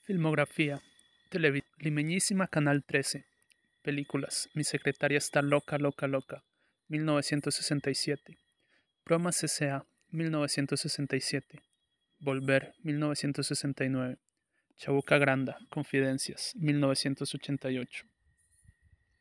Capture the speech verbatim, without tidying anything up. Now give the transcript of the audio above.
Filmografía. Televi- Limeñísima Canal trece. Películas. Mi secretaria está loca, loca, loca. mil novecientos sesenta y siete. Bromas S A mil novecientos sesenta y siete. Volver. mil novecientos sesenta y nueve. Chabuca Granda. Confidencias. mil novecientos ochenta y ocho.